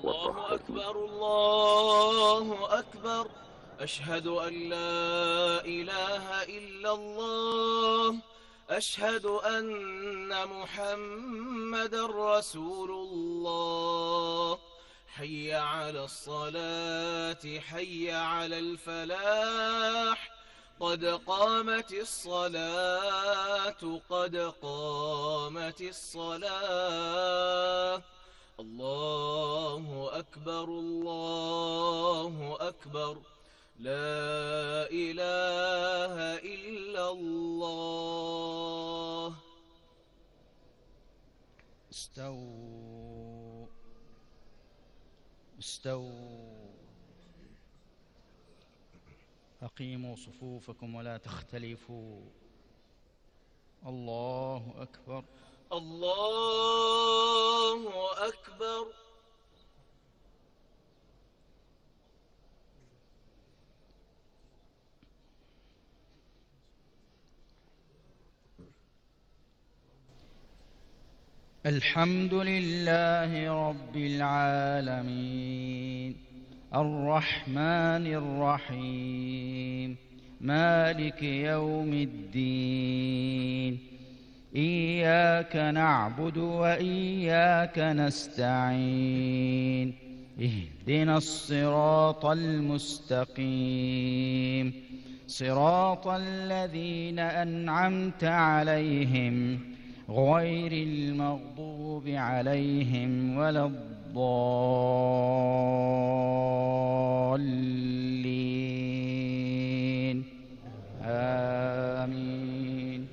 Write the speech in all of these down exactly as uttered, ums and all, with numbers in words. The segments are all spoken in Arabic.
الله والرحمة. أكبر الله أكبر. أشهد أن لا إله إلا الله. أشهد أن محمد رسول الله. حي على الصلاة حي على الفلاح. قد قامت الصلاة قد قامت الصلاة. الله أكبر الله أكبر. لا إله إلا الله. استووا استووا أقيموا صفوفكم ولا تختلفوا. الله أكبر الله أكبر. الحمد لله رب العالمين الرحمن الرحيم مالك يوم الدين. إياك نعبد وإياك نستعين. اهدنا الصراط المستقيم صراط الذين أنعمت عليهم غير المغضوب عليهم ولا الضالين. آمين.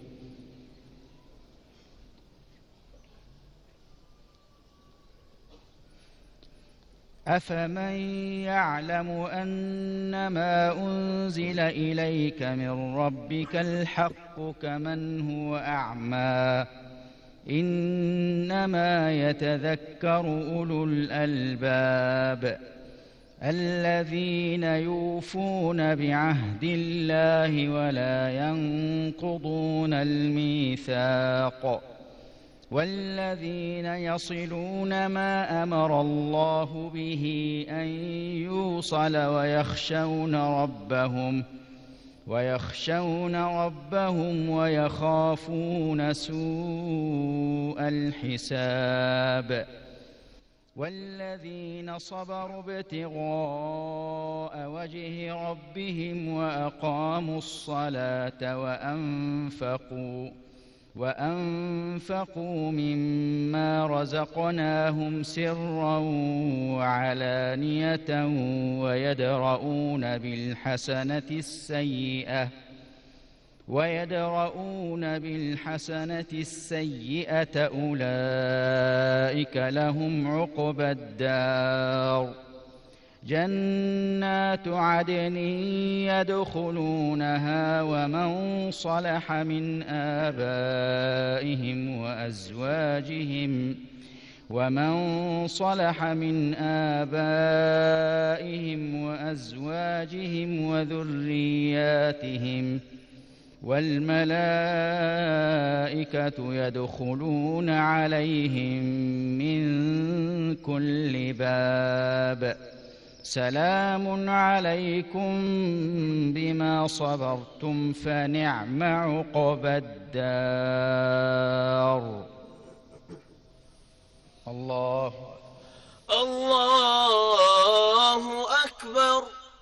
أفمن يعلم أنما أنزل إليك من ربك الحق كمن هو أعمى. إنما يتذكر أولو الألباب الذين يوفون بعهد الله ولا ينقضون الميثاق والذين يصلون ما أمر الله به أن يوصل ويخشون ربهم ويخشون ربهم ويخافون سوء الحساب. والذين صبروا ابتغاء وجه ربهم وأقاموا الصلاة وأنفقوا وأنفقوا مما رزقناهم سرا وعلانية ويدرؤون بالحسنة السيئة ويدرؤون بالحسنة السيئة أولئك لهم عقبى الدار. جنات عدن يدخلونها ومن صلح من آبائهم وأزواجهم ومن صلح من آبائهم وأزواجهم وذرياتهم والملائكة يدخلون عليهم من كل باب. سلام عليكم بما صبرتم فنعم عقبى الدار. الله الله أكبر.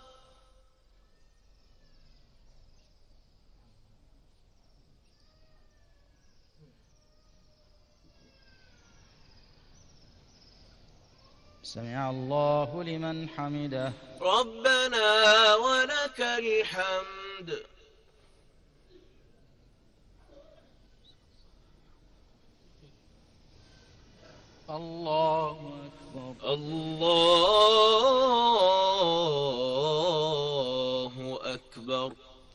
سمع الله لمن حمده. ربنا ولك الحمد. الله أكبر. الله أكبر.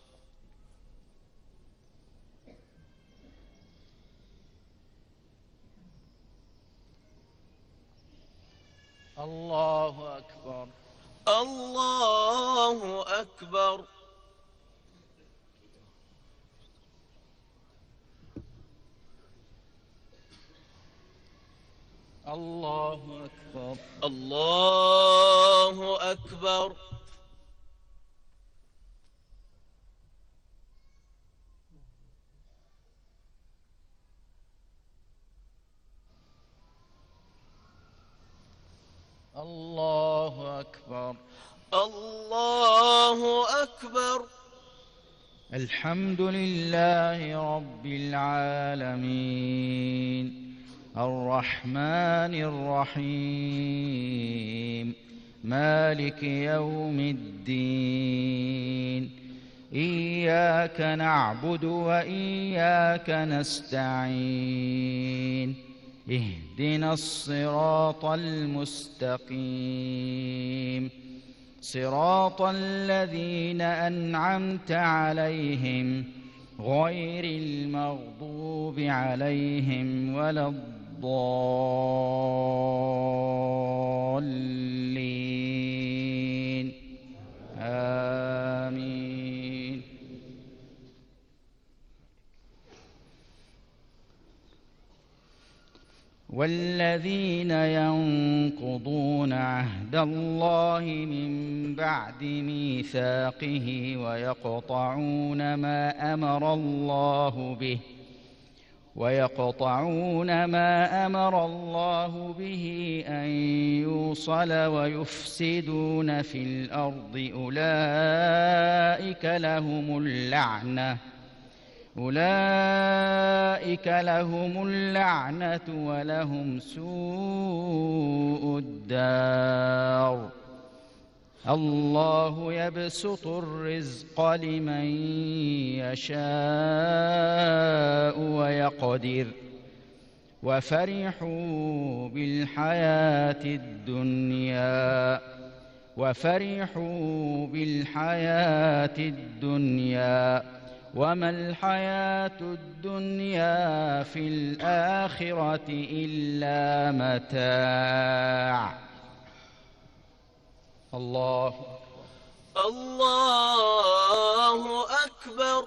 الله أكبر. الله أكبر. الله أكبر. الله أكبر. الله أكبر. الله أكبر. الحمد لله رب العالمين الرحمن الرحيم مالك يوم الدين إياك نعبد وإياك نستعين اهدنا الصراط المستقيم صراط الذين أنعمت عليهم غير المغضوب عليهم ولا الضالين آمين. والذين ينقضون عهد الله من بعد ميثاقه ويقطعون ما أمر الله به ويقطعون ما أمر الله به أن يوصل ويفسدون في الأرض أولئك لهم اللعنة أولئك لهم اللعنة ولهم سوء الدار. الله يبسط الرزق لمن يشاء ويقدر وفرحوا بالحياة الدنيا وفرحوا بالحياة الدنيا وما الحياة الدنيا في الآخرة إلا متاع. الله الله أكبر.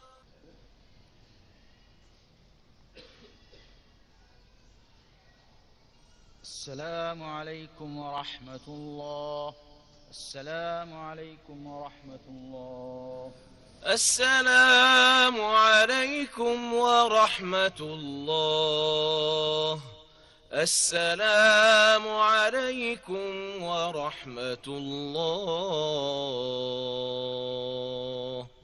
السلام عليكم ورحمة الله. السلام عليكم ورحمة الله. السلام عليكم ورحمة الله. السلام عليكم ورحمة الله.